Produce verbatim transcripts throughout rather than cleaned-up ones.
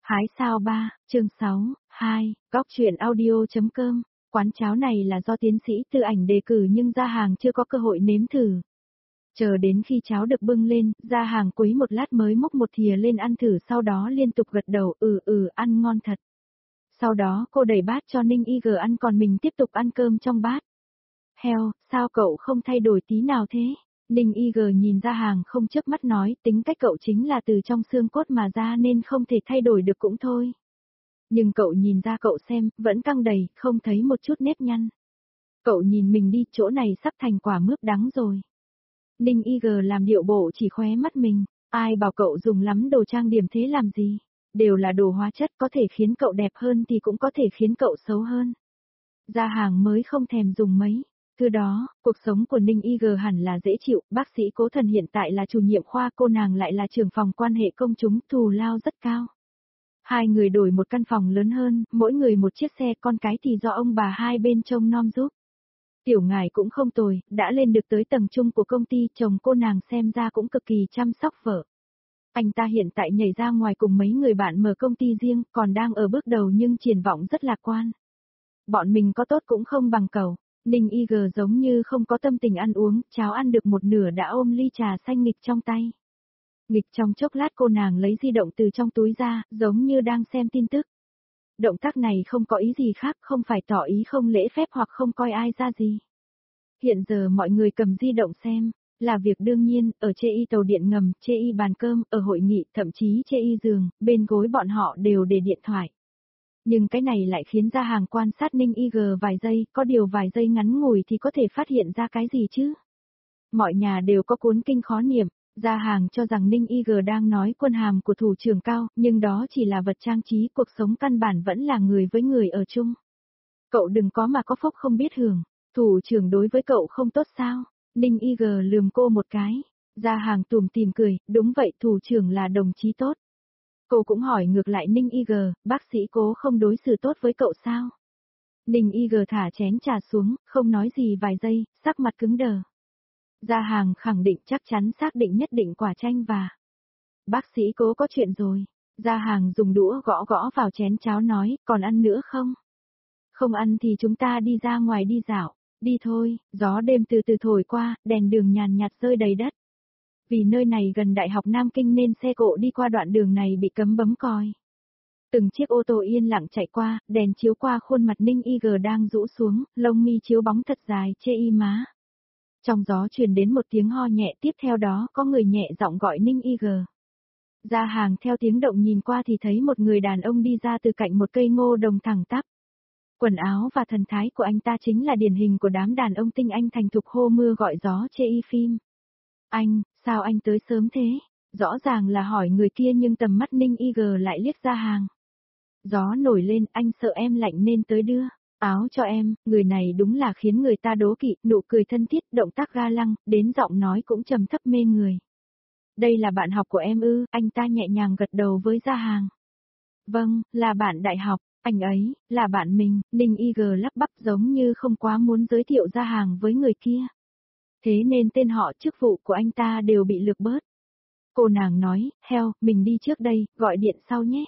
Hái sao ba, chương sáu, hai, góc truyện audio.com, quán cháo này là do tiến sĩ Tư Ảnh đề cử nhưng Gia Hàng chưa có cơ hội nếm thử. Chờ đến khi cháo được bưng lên, Gia Hàng quấy một lát mới múc một thìa lên ăn thử, sau đó liên tục gật đầu ừ ừ ăn ngon thật. Sau đó cô đẩy bát cho Ninh Y G ăn, còn mình tiếp tục ăn cơm trong bát. Heo, sao cậu không thay đổi tí nào thế? Ninh Y G nhìn Gia Hàng không chớp mắt nói, tính cách cậu chính là từ trong xương cốt mà ra nên không thể thay đổi được cũng thôi. Nhưng cậu nhìn ra cậu xem, vẫn căng đầy, không thấy một chút nếp nhăn. Cậu nhìn mình đi, chỗ này sắp thành quả mướp đắng rồi. Ninh Y G làm điệu bộ chỉ khóe mắt mình, ai bảo cậu dùng lắm đồ trang điểm thế làm gì? Đều là đồ hóa chất, có thể khiến cậu đẹp hơn thì cũng có thể khiến cậu xấu hơn. Gia Hàng mới không thèm dùng mấy. Từ đó, cuộc sống của Ninh Y G hẳn là dễ chịu, bác sĩ Cố Thần hiện tại là chủ nhiệm khoa, cô nàng lại là trưởng phòng quan hệ công chúng, thù lao rất cao. Hai người đổi một căn phòng lớn hơn, mỗi người một chiếc xe, con cái thì do ông bà hai bên trông nom giúp. Tiểu Ngải cũng không tồi, đã lên được tới tầng trung của công ty, chồng cô nàng xem ra cũng cực kỳ chăm sóc vợ. Anh ta hiện tại nhảy ra ngoài cùng mấy người bạn mở công ty riêng, còn đang ở bước đầu nhưng triển vọng rất lạc quan. Bọn mình có tốt cũng không bằng cậu. Ninh Y G giống như không có tâm tình ăn uống, cháo ăn được một nửa đã ôm ly trà xanh nghịch trong tay. Nghịch trong chốc lát cô nàng lấy di động từ trong túi ra, giống như đang xem tin tức. Động tác này không có ý gì khác, không phải tỏ ý không lễ phép hoặc không coi ai ra gì. Hiện giờ mọi người cầm di động xem, là việc đương nhiên, ở chê y tàu điện ngầm, chê y bàn cơm, ở hội nghị, thậm chí chê y giường, bên gối bọn họ đều để điện thoại. Nhưng cái này lại khiến Gia Hàng quan sát Ninh Y G vài giây, có điều vài giây ngắn ngủi thì có thể phát hiện ra cái gì chứ? Mọi nhà đều có cuốn kinh khó niệm, Gia Hàng cho rằng Ninh Y G đang nói quân hàm của thủ trưởng cao, nhưng đó chỉ là vật trang trí, cuộc sống căn bản vẫn là người với người ở chung. Cậu đừng có mà có phúc không biết hưởng, thủ trưởng đối với cậu không tốt sao? Ninh Y G lườm cô một cái, Gia Hàng tủm tỉm cười, đúng vậy, thủ trưởng là đồng chí tốt. Cô cũng hỏi ngược lại Ninh Y G, bác sĩ Cố không đối xử tốt với cậu sao? Ninh Y G thả chén trà xuống, không nói gì vài giây, sắc mặt cứng đờ. Gia Hàng khẳng định chắc chắn xác định nhất định quả chanh và bác sĩ Cố có chuyện rồi. Gia Hàng dùng đũa gõ gõ vào chén cháo nói, còn ăn nữa không? Không ăn thì chúng ta đi ra ngoài đi dạo, đi thôi, gió đêm từ từ thổi qua, đèn đường nhàn nhạt rơi đầy đất. Vì nơi này gần Đại học Nam Kinh nên xe cộ đi qua đoạn đường này bị cấm bấm còi. Từng chiếc ô tô yên lặng chạy qua, đèn chiếu qua khuôn mặt Ninh Y G đang rũ xuống, lông mi chiếu bóng thật dài, chê y má. Trong gió truyền đến một tiếng ho nhẹ, tiếp theo đó có người nhẹ giọng gọi Ninh Y G. Gia Hàng theo tiếng động nhìn qua thì thấy một người đàn ông đi ra từ cạnh một cây ngô đồng thẳng tắp. Quần áo và thần thái của anh ta chính là điển hình của đám đàn ông tinh anh thành thục hô mưa gọi gió chê y phim. Anh, sao anh tới sớm thế? Rõ ràng là hỏi người kia nhưng tầm mắt Ninh Y G lại liếc Gia Hàng. Gió nổi lên, anh sợ em lạnh nên tới đưa áo cho em, người này đúng là khiến người ta đố kỵ, nụ cười thân thiết, động tác ga lăng, đến giọng nói cũng trầm thấp mê người. Đây là bạn học của em ư? Anh ta nhẹ nhàng gật đầu với Gia Hàng. Vâng, là bạn đại học, anh ấy, là bạn mình, Ninh Y G lắp bắp giống như không quá muốn giới thiệu Gia Hàng với người kia. Thế nên tên họ chức vụ của anh ta đều bị lược bớt. Cô nàng nói, heo, mình đi trước đây, gọi điện sau nhé.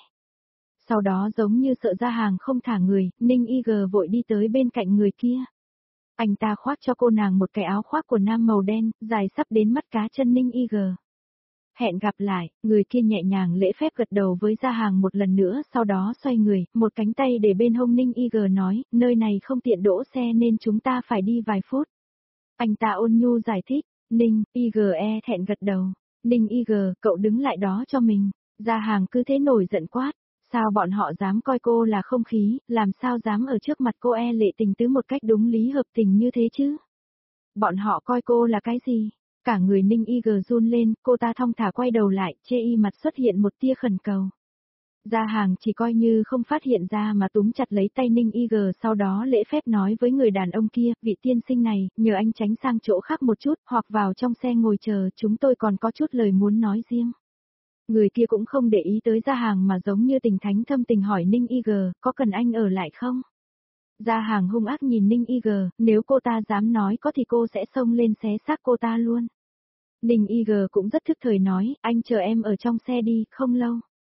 Sau đó giống như sợ Gia Hàng không thả người, Ninh Y G vội đi tới bên cạnh người kia. Anh ta khoác cho cô nàng một cái áo khoác của nam màu đen, dài sắp đến mắt cá chân Ninh Y G. Hẹn gặp lại, người kia nhẹ nhàng lễ phép gật đầu với Gia Hàng một lần nữa, sau đó xoay người, một cánh tay để bên hông Ninh Y G nói, nơi này không tiện đỗ xe nên chúng ta phải đi vài phút. Anh ta ôn nhu giải thích, Ninh, Y G e thẹn gật đầu. Ninh Y G, cậu đứng lại đó cho mình. Gia Hàng cứ thế nổi giận quát. Sao bọn họ dám coi cô là không khí, làm sao dám ở trước mặt cô e lệ tình tứ một cách đúng lý hợp tình như thế chứ? Bọn họ coi cô là cái gì? Cả người Ninh Y G run lên, cô ta thong thả quay đầu lại, chê y mặt xuất hiện một tia khẩn cầu. Gia Hàng chỉ coi như không phát hiện ra mà túm chặt lấy tay Ninh Y G, sau đó lễ phép nói với người đàn ông kia, vị tiên sinh này, nhờ anh tránh sang chỗ khác một chút, hoặc vào trong xe ngồi chờ, chúng tôi còn có chút lời muốn nói riêng. Người kia cũng không để ý tới Gia Hàng mà giống như tình thánh thâm tình hỏi Ninh Y G, có cần anh ở lại không? Gia Hàng hung ác nhìn Ninh Y G, nếu cô ta dám nói có thì cô sẽ xông lên xé xác cô ta luôn. Ninh Y G cũng rất thức thời nói, anh chờ em ở trong xe đi, không lâu.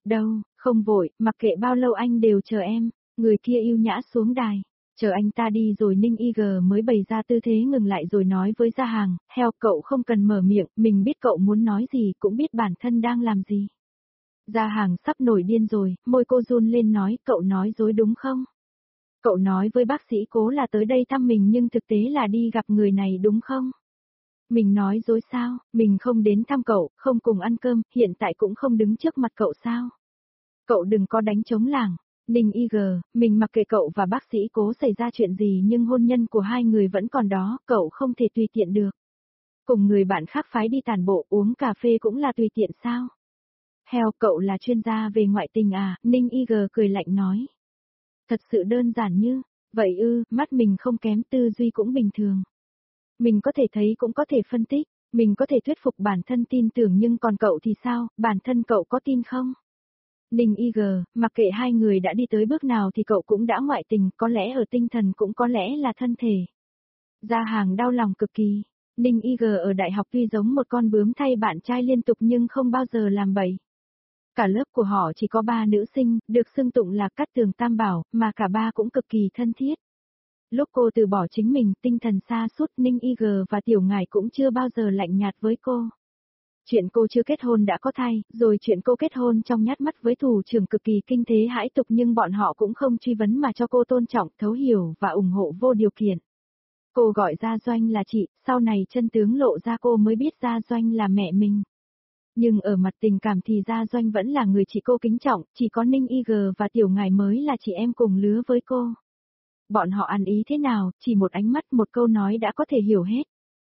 Đâu, không vội, mặc kệ bao lâu anh đều chờ em. Người kia yêu nhã xuống đài. Chờ anh ta đi rồi Ninh Y G mới bày ra tư thế ngừng lại rồi nói với Gia Hàng, heo cậu không cần mở miệng, mình biết cậu muốn nói gì, cũng biết bản thân đang làm gì. Gia Hàng sắp nổi điên rồi, môi cô run lên nói, cậu nói dối đúng không? Cậu nói với bác sĩ Cố là tới đây thăm mình nhưng thực tế là đi gặp người này đúng không? Mình nói dối sao, mình không đến thăm cậu, không cùng ăn cơm, hiện tại cũng không đứng trước mặt cậu sao? Cậu đừng có đánh trống lảng. Ninh Y G, mình mặc kệ cậu và bác sĩ Cố xảy ra chuyện gì nhưng hôn nhân của hai người vẫn còn đó, cậu không thể tùy tiện được. Cùng người bạn khác phái đi tản bộ uống cà phê cũng là tùy tiện sao? Heo, cậu là chuyên gia về ngoại tình à, Ninh Y G cười lạnh nói. Thật sự đơn giản như, vậy ư, mắt mình không kém, tư duy cũng bình thường. Mình có thể thấy cũng có thể phân tích, mình có thể thuyết phục bản thân tin tưởng nhưng còn cậu thì sao, bản thân cậu có tin không? Ninh Y G, mặc kệ hai người đã đi tới bước nào thì cậu cũng đã ngoại tình, có lẽ ở tinh thần cũng có lẽ là thân thể. Gia Hàng đau lòng cực kỳ. Ninh Y G ở đại học tuy giống một con bướm thay bạn trai liên tục nhưng không bao giờ làm bậy. Cả lớp của họ chỉ có ba nữ sinh, được xưng tụng là Cát Tường Tam Bảo, mà cả ba cũng cực kỳ thân thiết. Lúc cô từ bỏ chính mình, tinh thần xa sút Ninh Y G và Tiểu Ngải cũng chưa bao giờ lạnh nhạt với cô. Chuyện cô chưa kết hôn đã có thai, rồi chuyện cô kết hôn trong nhát mắt với thủ trưởng cực kỳ kinh thế hãi tục nhưng bọn họ cũng không truy vấn mà cho cô tôn trọng, thấu hiểu và ủng hộ vô điều kiện. Cô gọi Gia Doanh là chị, sau này chân tướng lộ ra cô mới biết Gia Doanh là mẹ mình. Nhưng ở mặt tình cảm thì Gia Doanh vẫn là người chị cô kính trọng, chỉ có Ninh Y G và Tiểu Ngải mới là chị em cùng lứa với cô. Bọn họ ăn ý thế nào, chỉ một ánh mắt một câu nói đã có thể hiểu hết.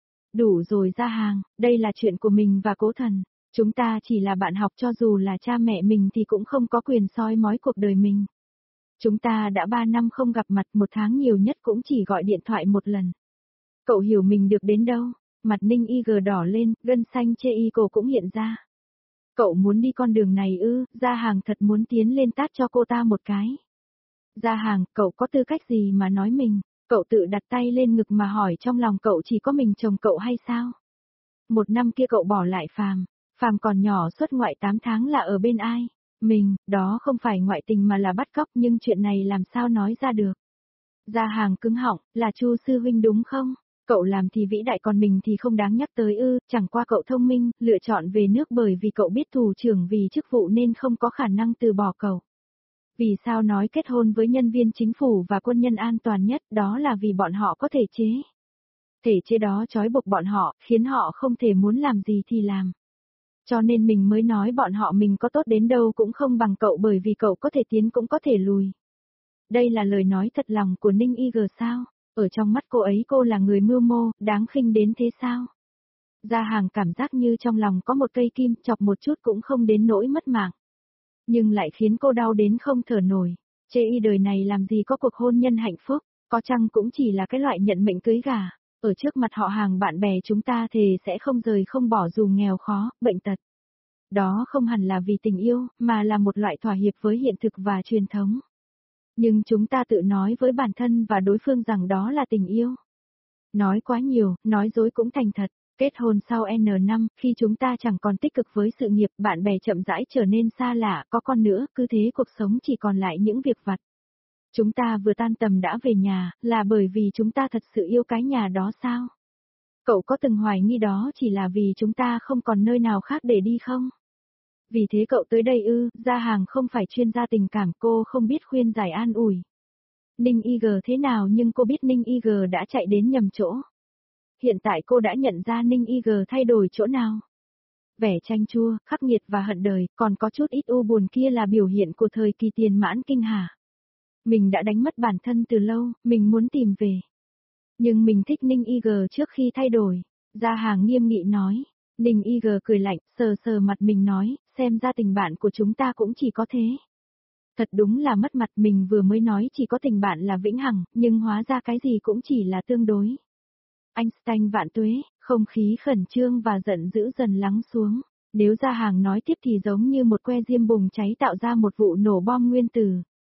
Đủ rồi Gia Hàng, đây là chuyện của mình và Cố Thần. Chúng ta chỉ là bạn học cho dù là cha mẹ mình thì cũng không có quyền soi mói cuộc đời mình. Chúng ta đã ba năm không gặp mặt, một tháng nhiều nhất cũng chỉ gọi điện thoại một lần. Cậu hiểu mình được đến đâu? Mặt Ninh Y G đỏ lên, gân xanh chê y cổ cũng hiện ra. Cậu muốn đi con đường này ư? Gia Hàng thật muốn tiến lên tát cho cô ta một cái. Gia Hàng, cậu có tư cách gì mà nói mình? Cậu tự đặt tay lên ngực mà hỏi trong lòng cậu chỉ có mình chồng cậu hay sao? Một năm kia cậu bỏ lại Phàm, Phàm còn nhỏ xuất ngoại tám tháng là ở bên ai? Mình, đó không phải ngoại tình mà là bắt cóc nhưng chuyện này làm sao nói ra được? Gia Hàng cứng họng, là Chu sư huynh đúng không? Cậu làm thì vĩ đại còn mình thì không đáng nhắc tới ư, chẳng qua cậu thông minh, lựa chọn về nước bởi vì cậu biết thủ trưởng vì chức vụ nên không có khả năng từ bỏ cậu. Vì sao nói kết hôn với nhân viên chính phủ và quân nhân an toàn nhất, đó là vì bọn họ có thể chế. Thể chế đó trói buộc bọn họ, khiến họ không thể muốn làm gì thì làm. Cho nên mình mới nói bọn họ mình có tốt đến đâu cũng không bằng cậu bởi vì cậu có thể tiến cũng có thể lùi. Đây là lời nói thật lòng của Ninh Y G sao? Ở trong mắt cô ấy cô là người mưu mô, đáng khinh đến thế sao? Gia Hàng cảm giác như trong lòng có một cây kim chọc một chút cũng không đến nỗi mất mạng. Nhưng lại khiến cô đau đến không thở nổi. Chê y đời này làm gì có cuộc hôn nhân hạnh phúc, có chăng cũng chỉ là cái loại nhận mệnh cưới gà. Ở trước mặt họ hàng bạn bè chúng ta thề sẽ không rời không bỏ dù nghèo khó, bệnh tật. Đó không hẳn là vì tình yêu, mà là một loại thỏa hiệp với hiện thực và truyền thống. Nhưng chúng ta tự nói với bản thân và đối phương rằng đó là tình yêu. Nói quá nhiều, nói dối cũng thành thật. Kết hôn sau N năm, khi chúng ta chẳng còn tích cực với sự nghiệp, bạn bè chậm rãi trở nên xa lạ, có con nữa, cứ thế cuộc sống chỉ còn lại những việc vặt. Chúng ta vừa tan tầm đã về nhà, là bởi vì chúng ta thật sự yêu cái nhà đó sao? Cậu có từng hoài nghi đó chỉ là vì chúng ta không còn nơi nào khác để đi không? Vì thế cậu tới đây ư? Gia Hàng không phải chuyên gia tình cảm, cô không biết khuyên giải an ủi. Ninh Y G thế nào nhưng cô biết Ninh Y G đã chạy đến nhầm chỗ. Hiện tại cô đã nhận ra Ninh Y G thay đổi chỗ nào. Vẻ chanh chua, khắc nghiệt và hận đời, còn có chút ít u buồn kia là biểu hiện của thời kỳ tiền mãn kinh hả? Mình đã đánh mất bản thân từ lâu, mình muốn tìm về. Nhưng mình thích Ninh Y G trước khi thay đổi. Gia Hàng nghiêm nghị nói. Ninh Y G cười lạnh, sờ sờ mặt mình nói, xem ra tình bạn của chúng ta cũng chỉ có thế. Thật đúng là mất mặt, mình vừa mới nói chỉ có tình bạn là vĩnh hằng, nhưng hóa ra cái gì cũng chỉ là tương đối. Einstein vạn tuế, không khí khẩn trương và giận dữ dần lắng xuống. Nếu Gia Hàng nói tiếp thì giống như một que diêm bùng cháy tạo ra một vụ nổ bom nguyên tử.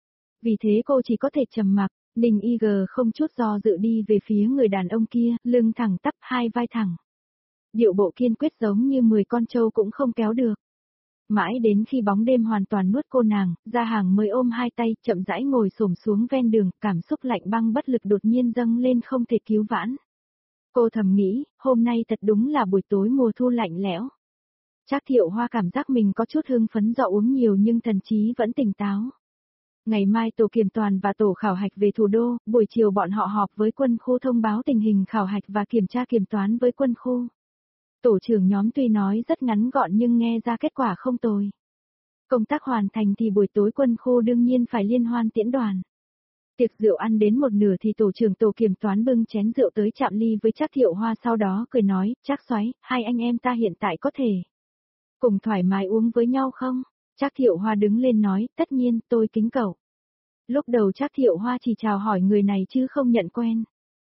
Vì thế cô chỉ có thể trầm mặc. Ninh Y G không chút do dự đi về phía người đàn ông kia, lưng thẳng tắp, hai vai thẳng. Điệu bộ kiên quyết giống như mười con trâu cũng không kéo được. Mãi đến khi bóng đêm hoàn toàn nuốt cô nàng, Gia Hàng mới ôm hai tay, chậm rãi ngồi xổm xuống ven đường, cảm xúc lạnh băng bất lực đột nhiên dâng lên không thể cứu vãn. Cô thầm nghĩ, hôm nay thật đúng là buổi tối mùa thu lạnh lẽo. Trác Thiệu Hoa cảm giác mình có chút hưng phấn do uống nhiều nhưng thần trí vẫn tỉnh táo. Ngày mai tổ kiểm toàn và tổ khảo hạch về thủ đô, buổi chiều bọn họ họp với quân khu thông báo tình hình khảo hạch và kiểm tra kiểm toán với quân khu. Tổ trưởng nhóm tuy nói rất ngắn gọn nhưng nghe ra kết quả không tồi. Công tác hoàn thành thì buổi tối quân khu đương nhiên phải liên hoan tiễn đoàn. Tiệc rượu ăn đến một nửa thì tổ trưởng tổ kiểm toán bưng chén rượu tới chạm ly với Trác Thiệu Hoa, sau đó cười nói, Trác Soái, hai anh em ta hiện tại có thể cùng thoải mái uống với nhau không? Trác Thiệu Hoa đứng lên nói, tất nhiên, tôi kính cậu. Lúc đầu Trác Thiệu Hoa chỉ chào hỏi người này chứ không nhận quen.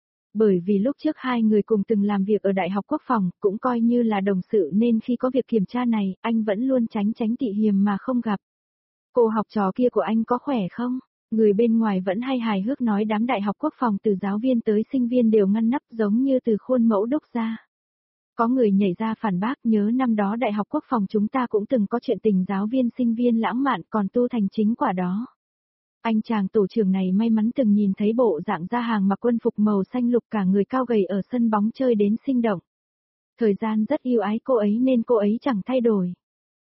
Bởi vì lúc trước hai người cùng từng làm việc ở Đại học Quốc phòng, cũng coi như là đồng sự nên khi có việc kiểm tra này, anh vẫn luôn tránh tránh tị hiềm mà không gặp. Cô học trò kia của anh có khỏe không? Người bên ngoài vẫn hay hài hước nói đám Đại học Quốc phòng từ giáo viên tới sinh viên đều ngăn nắp giống như từ khuôn mẫu đúc ra. Có người nhảy ra phản bác, nhớ năm đó Đại học Quốc phòng chúng ta cũng từng có chuyện tình giáo viên sinh viên lãng mạn còn tu thành chính quả đó. Anh chàng tổ trưởng này may mắn từng nhìn thấy bộ dạng Gia Hàng mặc quân phục màu xanh lục cả người cao gầy ở sân bóng chơi đến sinh động. Thời gian rất yêu ái cô ấy nên cô ấy chẳng thay đổi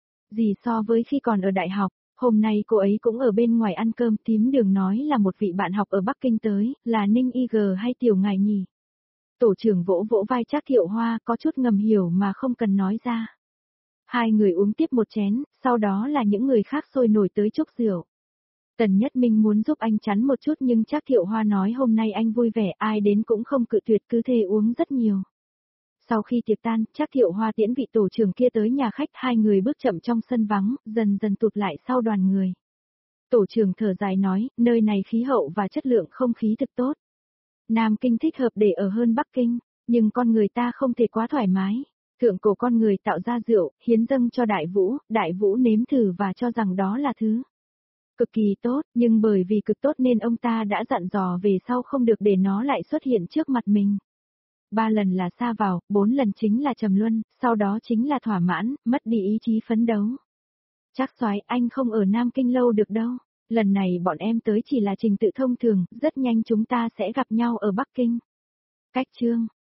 gì so với khi còn ở đại học. Hôm nay cô ấy cũng ở bên ngoài ăn cơm, Tím Đường nói là một vị bạn học ở Bắc Kinh tới, là Ninh Y G hay Tiểu Ngài nhỉ? Tổ trưởng vỗ vỗ vai Trác Thiệu Hoa, có chút ngầm hiểu mà không cần nói ra. Hai người uống tiếp một chén, sau đó là những người khác sôi nổi tới chúc rượu. Tần Nhất Minh muốn giúp anh chắn một chút nhưng Trác Thiệu Hoa nói hôm nay anh vui vẻ, ai đến cũng không cự tuyệt, cứ thế uống rất nhiều. Sau khi tiệc tan, Trác Thiệu Hoa tiễn vị tổ trưởng kia tới nhà khách, hai người bước chậm trong sân vắng, dần dần tụt lại sau đoàn người. Tổ trưởng thở dài nói, nơi này khí hậu và chất lượng không khí thực tốt. Nam Kinh thích hợp để ở hơn Bắc Kinh, nhưng con người ta không thể quá thoải mái. Thượng cổ con người tạo ra rượu, hiến dâng cho Đại Vũ, Đại Vũ nếm thử và cho rằng đó là thứ cực kỳ tốt, nhưng bởi vì cực tốt nên ông ta đã dặn dò về sau không được để nó lại xuất hiện trước mặt mình. Ba lần là sa vào, bốn lần chính là trầm luân, sau đó chính là thỏa mãn, mất đi ý chí phấn đấu. Trác Soái, anh không ở Nam Kinh lâu được đâu. Lần này bọn em tới chỉ là trình tự thông thường, rất nhanh chúng ta sẽ gặp nhau ở Bắc Kinh. Cách chương